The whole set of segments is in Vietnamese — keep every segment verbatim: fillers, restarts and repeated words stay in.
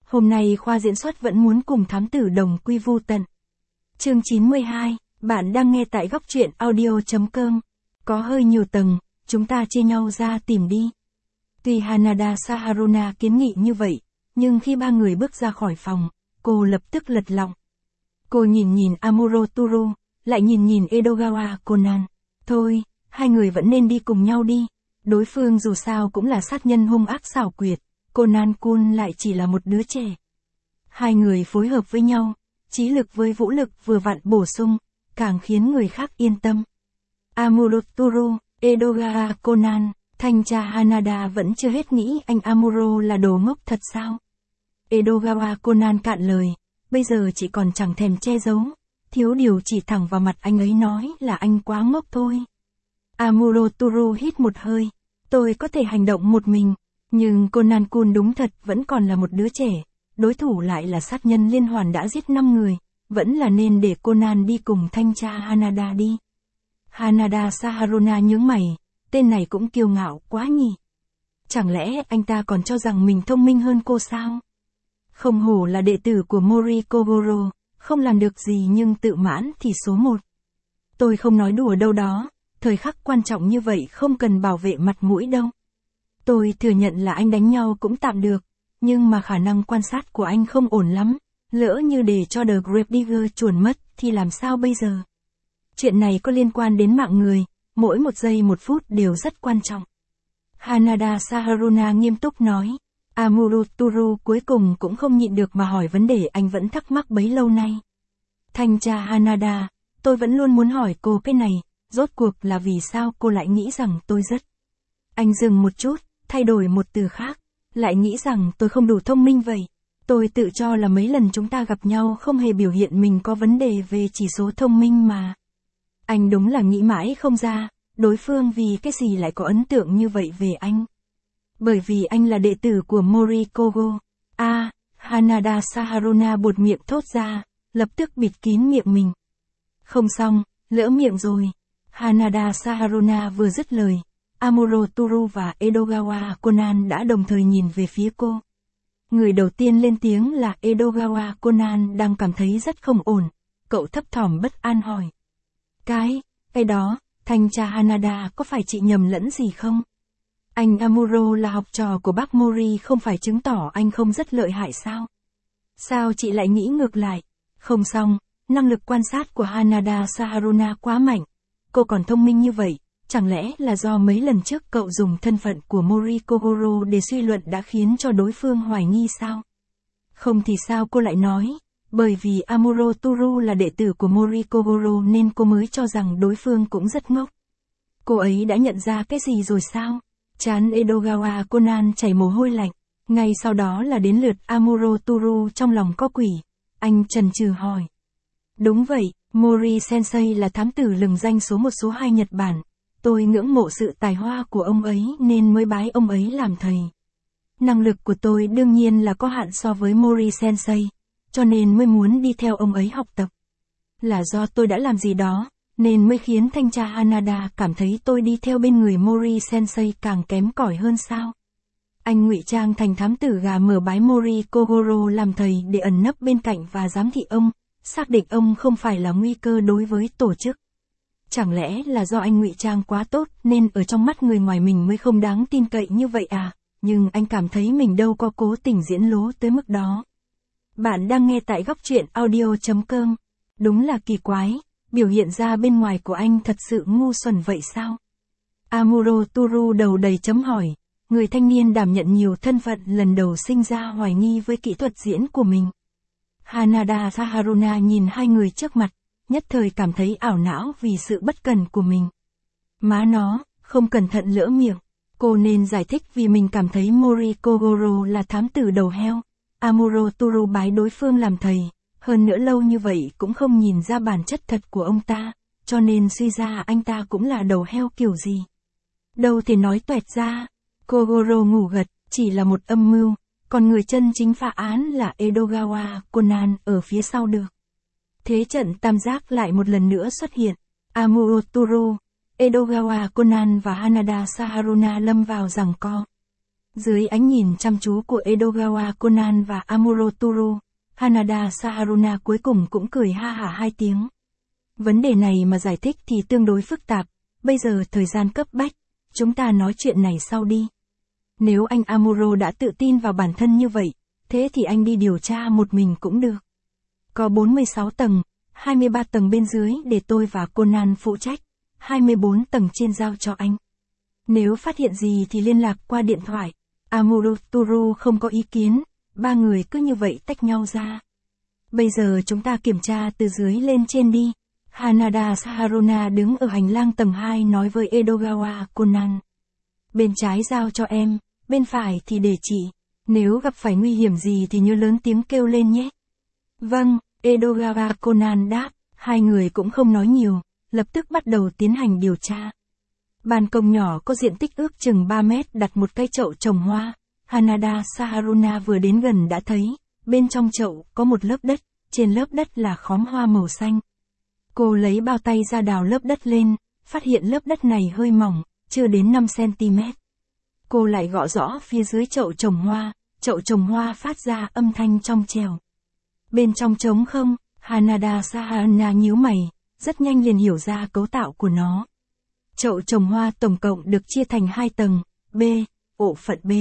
Hôm nay khoa diễn xuất vẫn muốn cùng thám tử đồng quy vu tận. Chương chín mươi hai, bạn đang nghe tại góc truyện audio.com. Có hơi nhiều tầng, chúng ta chia nhau ra tìm đi. Tuy Hanada Saharuna kiến nghị như vậy, nhưng khi ba người bước ra khỏi phòng, cô lập tức lật lọng. Cô nhìn nhìn Amuro Toru, lại nhìn nhìn Edogawa Conan. Thôi, hai người vẫn nên đi cùng nhau đi. Đối phương dù sao cũng là sát nhân hung ác xảo quyệt, Conan-kun lại chỉ là một đứa trẻ. Hai người phối hợp với nhau, trí lực với vũ lực vừa vặn bổ sung, càng khiến người khác yên tâm. Amuro Toru, Edogawa Conan, thanh tra Hanada vẫn chưa hết nghĩ anh Amuro là đồ ngốc thật sao? Edogawa Conan cạn lời, bây giờ chỉ còn chẳng thèm che giấu, thiếu điều chỉ thẳng vào mặt anh ấy nói là anh quá ngốc thôi. Amuro Toru hít một hơi, tôi có thể hành động một mình, nhưng Conan-kun đúng thật vẫn còn là một đứa trẻ, đối thủ lại là sát nhân liên hoàn đã giết năm người, vẫn là nên để Conan đi cùng thanh tra Hanada đi. Hanada Saharuna nhướng mày, tên này cũng kiêu ngạo quá nhỉ. Chẳng lẽ anh ta còn cho rằng mình thông minh hơn cô sao? Không hổ là đệ tử của Mori Kogoro, không làm được gì nhưng tự mãn thì số một. Tôi không nói đùa đâu đó, thời khắc quan trọng như vậy không cần bảo vệ mặt mũi đâu. Tôi thừa nhận là anh đánh nhau cũng tạm được, nhưng mà khả năng quan sát của anh không ổn lắm, lỡ như để cho The Gravedigger chuồn mất thì làm sao bây giờ? Chuyện này có liên quan đến mạng người, mỗi một giây một phút đều rất quan trọng. Hanada Saharuna nghiêm túc nói. Amuro Toru cuối cùng cũng không nhịn được mà hỏi vấn đề anh vẫn thắc mắc bấy lâu nay. Thanh tra Hanada, tôi vẫn luôn muốn hỏi cô cái này, rốt cuộc là vì sao cô lại nghĩ rằng tôi rất... Anh dừng một chút, thay đổi một từ khác, lại nghĩ rằng tôi không đủ thông minh vậy. Tôi tự cho là mấy lần chúng ta gặp nhau không hề biểu hiện mình có vấn đề về chỉ số thông minh mà. Anh đúng là nghĩ mãi không ra, đối phương vì cái gì lại có ấn tượng như vậy về anh. Bởi vì anh là đệ tử của Mori Kogo. À, Hanada Saharuna buột miệng thốt ra, lập tức bịt kín miệng mình. Không xong, lỡ miệng rồi. Hanada Saharuna vừa dứt lời, Amuro Toru và Edogawa Conan đã đồng thời nhìn về phía cô. Người đầu tiên lên tiếng là Edogawa Conan đang cảm thấy rất không ổn, cậu thấp thỏm bất an hỏi. Cái, cái đó, thanh tra Hanada có phải chị nhầm lẫn gì không? Anh Amuro là học trò của bác Mori không phải chứng tỏ anh không rất lợi hại sao? Sao chị lại nghĩ ngược lại? Không xong, năng lực quan sát của Hanada Saharuna quá mạnh. Cô còn thông minh như vậy, chẳng lẽ là do mấy lần trước cậu dùng thân phận của Mori Kogoro để suy luận đã khiến cho đối phương hoài nghi sao? Không thì sao cô lại nói? Bởi vì Amuro Toru là đệ tử của Mori Kogoro nên cô mới cho rằng đối phương cũng rất ngốc. Cô ấy đã nhận ra cái gì rồi sao? Trán Edogawa Conan chảy mồ hôi lạnh, ngay sau đó là đến lượt Amuro Toru trong lòng có quỷ. Anh chần chừ hỏi. Đúng vậy, Mori Sensei là thám tử lừng danh số một số hai Nhật Bản. Tôi ngưỡng mộ sự tài hoa của ông ấy nên mới bái ông ấy làm thầy. Năng lực của tôi đương nhiên là có hạn so với Mori Sensei, cho nên mới muốn đi theo ông ấy học tập. Là do tôi đã làm gì đó, nên mới khiến thanh tra Hanada cảm thấy tôi đi theo bên người Mori Sensei càng kém cỏi hơn sao? Anh ngụy trang thành thám tử gà mờ bái Mori Kogoro làm thầy để ẩn nấp bên cạnh và giám thị ông, xác định ông không phải là nguy cơ đối với tổ chức. Chẳng lẽ là do anh ngụy trang quá tốt nên ở trong mắt người ngoài mình mới không đáng tin cậy như vậy à? Nhưng anh cảm thấy mình đâu có cố tình diễn lố tới mức đó. Bạn đang nghe tại góc truyện audio.com. Đúng là kỳ quái. Biểu hiện ra bên ngoài của anh thật sự ngu xuẩn vậy sao? Amuro Toru đầu đầy chấm hỏi, người thanh niên đảm nhận nhiều thân phận lần đầu sinh ra hoài nghi với kỹ thuật diễn của mình. Hanada Saharuna nhìn hai người trước mặt, nhất thời cảm thấy ảo não vì sự bất cần của mình. Má nó, không cẩn thận lỡ miệng, cô nên giải thích vì mình cảm thấy Mori Kogoro là thám tử đầu heo. Amuro Toru bái đối phương làm thầy. Hơn nữa lâu như vậy cũng không nhìn ra bản chất thật của ông ta, cho nên suy ra anh ta cũng là đầu heo kiểu gì. Đâu thể nói toẹt ra, Kogoro ngủ gật, chỉ là một âm mưu, còn người chân chính phá án là Edogawa Conan ở phía sau được. Thế trận tam giác lại một lần nữa xuất hiện, Amuro Toru, Edogawa Conan và Hanada Saharuna lâm vào giằng co. Dưới ánh nhìn chăm chú của Edogawa Conan và Amuro Toru, Hanada Saharuna cuối cùng cũng cười ha hả hai tiếng. Vấn đề này mà giải thích thì tương đối phức tạp, bây giờ thời gian cấp bách, chúng ta nói chuyện này sau đi. Nếu anh Amuro đã tự tin vào bản thân như vậy, thế thì anh đi điều tra một mình cũng được. Có bốn mươi sáu tầng, hai mươi ba tầng bên dưới để tôi và Conan phụ trách, hai mươi bốn tầng trên giao cho anh. Nếu phát hiện gì thì liên lạc qua điện thoại. Amuro Toru không có ý kiến, ba người cứ như vậy tách nhau ra. Bây giờ chúng ta kiểm tra từ dưới lên trên đi. Hanada Saharuna đứng ở hành lang tầng hai nói với Edogawa Conan. Bên trái giao cho em, bên phải thì để chị. Nếu gặp phải nguy hiểm gì thì nhớ lớn tiếng kêu lên nhé. Vâng, Edogawa Conan đáp, hai người cũng không nói nhiều, lập tức bắt đầu tiến hành điều tra. Ban công nhỏ có diện tích ước chừng ba mét đặt một cái chậu trồng hoa. Hanada Saharuna vừa đến gần đã thấy, bên trong chậu có một lớp đất, trên lớp đất là khóm hoa màu xanh. Cô lấy bao tay ra đào lớp đất lên, phát hiện lớp đất này hơi mỏng, chưa đến năm xăng-ti-mét. Cô lại gõ rõ phía dưới chậu trồng hoa, chậu trồng hoa phát ra âm thanh trong trèo. Bên trong trống không, Hanada Saharuna nhíu mày, rất nhanh liền hiểu ra cấu tạo của nó. Chậu trồng hoa tổng cộng được chia thành hai tầng, B, ổ phận B.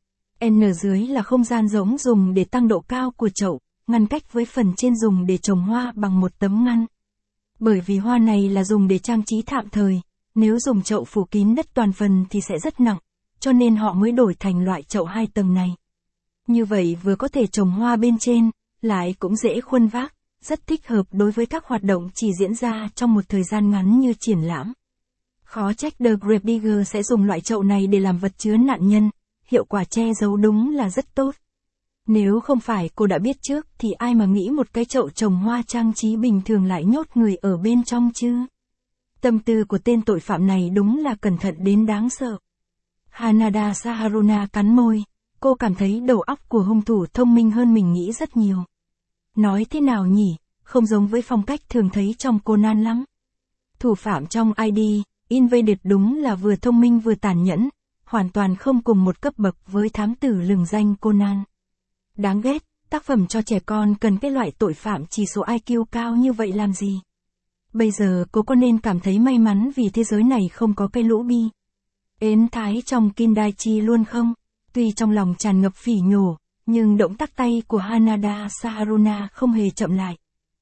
N dưới là không gian rỗng dùng để tăng độ cao của chậu, ngăn cách với phần trên dùng để trồng hoa bằng một tấm ngăn. Bởi vì hoa này là dùng để trang trí tạm thời, nếu dùng chậu phủ kín đất toàn phần thì sẽ rất nặng, cho nên họ mới đổi thành loại chậu hai tầng này. Như vậy vừa có thể trồng hoa bên trên, lại cũng dễ khuân vác, rất thích hợp đối với các hoạt động chỉ diễn ra trong một thời gian ngắn như triển lãm. Khó trách The Gravedigger sẽ dùng loại chậu này để làm vật chứa nạn nhân, hiệu quả che giấu đúng là rất tốt. Nếu không phải cô đã biết trước thì ai mà nghĩ một cái chậu trồng hoa trang trí bình thường lại nhốt người ở bên trong chứ. Tâm tư của tên tội phạm này đúng là cẩn thận đến đáng sợ. Hanada Saharuna cắn môi, cô cảm thấy đầu óc của hung thủ thông minh hơn mình nghĩ rất nhiều. Nói thế nào nhỉ, không giống với phong cách thường thấy trong Conan lắm. Thủ phạm trong i đê, Invaded đúng là vừa thông minh vừa tàn nhẫn, hoàn toàn không cùng một cấp bậc với thám tử lừng danh Conan. Đáng ghét, tác phẩm cho trẻ con cần cái loại tội phạm chỉ số i kiu cao như vậy làm gì? Bây giờ cô có nên cảm thấy may mắn vì thế giới này không có cây lũ bi ến thái trong Kindaichi luôn không? Tuy trong lòng tràn ngập phỉ nhổ, nhưng động tác tay của Hanada Saharuna không hề chậm lại.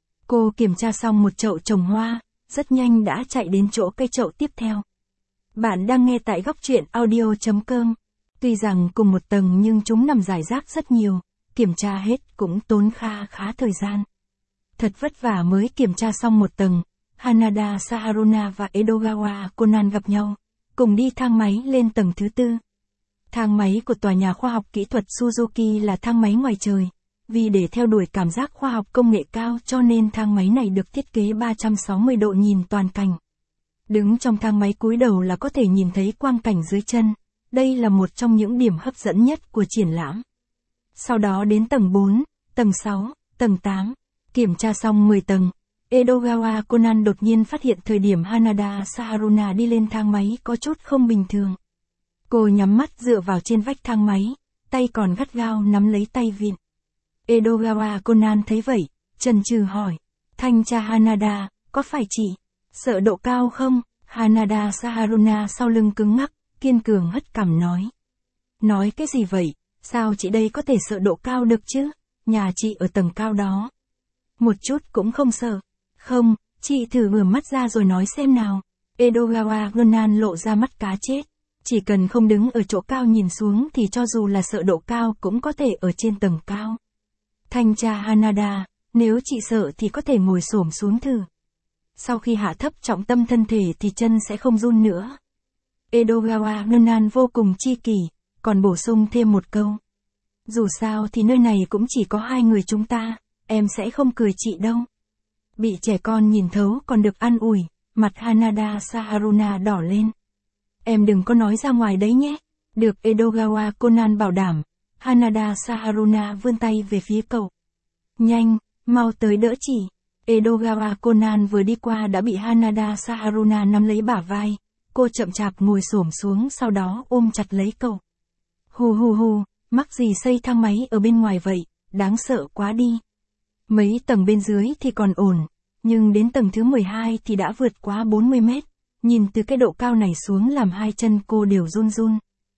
Cô kiểm tra xong một chậu trồng hoa, rất nhanh đã chạy đến chỗ cây chậu tiếp theo. Bạn đang nghe tại góc truyện audio chấm com. Tuy rằng cùng một tầng nhưng chúng nằm rải rác rất nhiều, kiểm tra hết cũng tốn kha khá thời gian. Thật vất vả mới kiểm tra xong một tầng, Hanada Saharuna và Edogawa Conan gặp nhau, cùng đi thang máy lên tầng thứ tư. Thang máy của tòa nhà khoa học kỹ thuật Suzuki là thang máy ngoài trời, vì để theo đuổi cảm giác khoa học công nghệ cao cho nên thang máy này được thiết kế ba trăm sáu mươi độ nhìn toàn cảnh. Đứng trong thang máy cúi đầu là có thể nhìn thấy quang cảnh dưới chân, đây là một trong những điểm hấp dẫn nhất của triển lãm. Sau đó đến tầng bốn, tầng sáu, tầng tám, kiểm tra xong mười tầng, Edogawa Conan đột nhiên phát hiện thời điểm Hanada Saharuna đi lên thang máy có chút không bình thường. Cô nhắm mắt dựa vào trên vách thang máy, tay còn gắt gao nắm lấy tay vịn. Edogawa Conan thấy vậy, chần chừ hỏi, thanh tra Hanada, có phải chị sợ độ cao không? Hanada Saharuna sau lưng cứng ngắc, kiên cường hất cằm nói. Nói cái gì vậy, sao chị đây có thể sợ độ cao được chứ, nhà chị ở tầng cao đó. Một chút cũng không sợ. Không, chị thử vừa mắt ra rồi nói xem nào. Edogawa Conan lộ ra mắt cá chết. Chỉ cần không đứng ở chỗ cao nhìn xuống thì cho dù là sợ độ cao cũng có thể ở trên tầng cao. Thanh tra Hanada, nếu chị sợ thì có thể ngồi xổm xuống thử. Sau khi hạ thấp trọng tâm thân thể thì chân sẽ không run nữa. Edogawa Conan vô cùng chi kỷ, còn bổ sung thêm một câu. Dù sao thì nơi này cũng chỉ có hai người chúng ta, em sẽ không cười chị đâu. Bị trẻ con nhìn thấu còn được an ủi, mặt Hanada Saharuna đỏ lên. Em đừng có nói ra ngoài đấy nhé. Được Edogawa Conan bảo đảm, Hanada Saharuna vươn tay về phía cậu. Nhanh, mau tới đỡ chị. Edogawa Conan vừa đi qua đã bị Hanada Saharuna nắm lấy bả vai. Cô chậm chạp ngồi xổm xuống sau đó ôm chặt lấy cậu. Hù hù hù, mắc gì xây thang máy ở bên ngoài vậy, đáng sợ quá đi. Mấy tầng bên dưới thì còn ổn, nhưng đến tầng thứ mười hai thì đã vượt quá bốn mươi mét. Nhìn từ cái độ cao này xuống làm hai chân cô đều run run.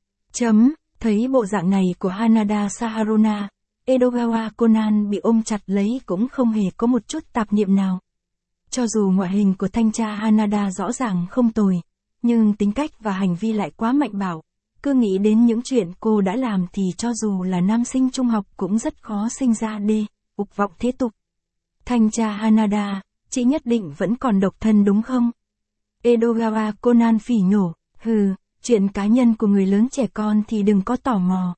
Chấm, thấy bộ dạng này của Hanada Saharuna, Edogawa Conan bị ôm chặt lấy cũng không hề có một chút tạp niệm nào. Cho dù ngoại hình của thanh tra Hanada rõ ràng không tồi, nhưng tính cách và hành vi lại quá mạnh bạo. Cứ nghĩ đến những chuyện cô đã làm thì cho dù là nam sinh trung học cũng rất khó sinh ra đê, ục vọng thế tục. Thanh tra Hanada, chị nhất định vẫn còn độc thân đúng không? Edogawa Conan phỉ nhổ, hừ, chuyện cá nhân của người lớn trẻ con thì đừng có tò mò.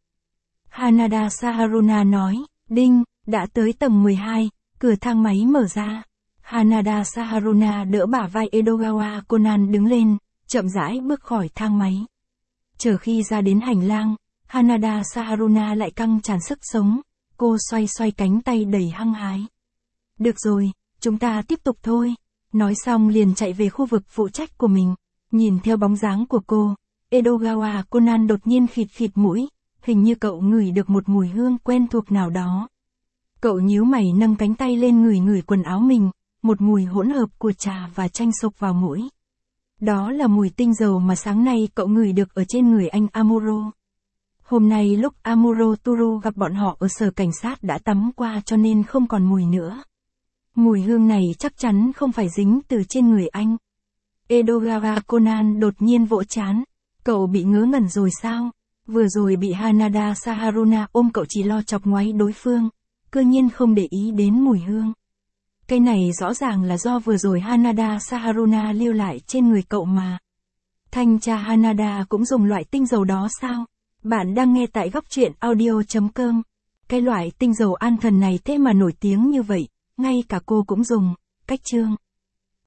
Hanada Saharuna nói, đinh, đã tới tầng mười hai, cửa thang máy mở ra. Hanada Saharuna đỡ bả vai Edogawa Conan đứng lên, chậm rãi bước khỏi thang máy. Chờ khi ra đến hành lang, Hanada Saharuna lại căng tràn sức sống, cô xoay xoay cánh tay đầy hăng hái. Được rồi, chúng ta tiếp tục thôi. Nói xong liền chạy về khu vực phụ trách của mình. Nhìn theo bóng dáng của cô, Edogawa Conan đột nhiên khịt khịt mũi, hình như cậu ngửi được một mùi hương quen thuộc nào đó. Cậu nhíu mày nâng cánh tay lên ngửi ngửi quần áo mình, một mùi hỗn hợp của trà và chanh xộc vào mũi. Đó là mùi tinh dầu mà sáng nay cậu ngửi được ở trên người anh Amuro. Hôm nay lúc Amuro Turu gặp bọn họ ở sở cảnh sát đã tắm qua cho nên không còn mùi nữa. Mùi hương này chắc chắn không phải dính từ trên người anh. Edogawa Conan đột nhiên vỗ trán. Cậu bị ngớ ngẩn rồi sao? Vừa rồi bị Hanada Saharuna ôm cậu chỉ lo chọc ngoáy đối phương, cơ nhiên không để ý đến mùi hương. Cái này rõ ràng là do vừa rồi Hanada Saharuna lưu lại trên người cậu mà. Thanh tra Hanada cũng dùng loại tinh dầu đó sao? Bạn đang nghe tại góc truyện audio chấm com. Cái loại tinh dầu an thần này thế mà nổi tiếng như vậy, ngay cả cô cũng dùng. Cách chương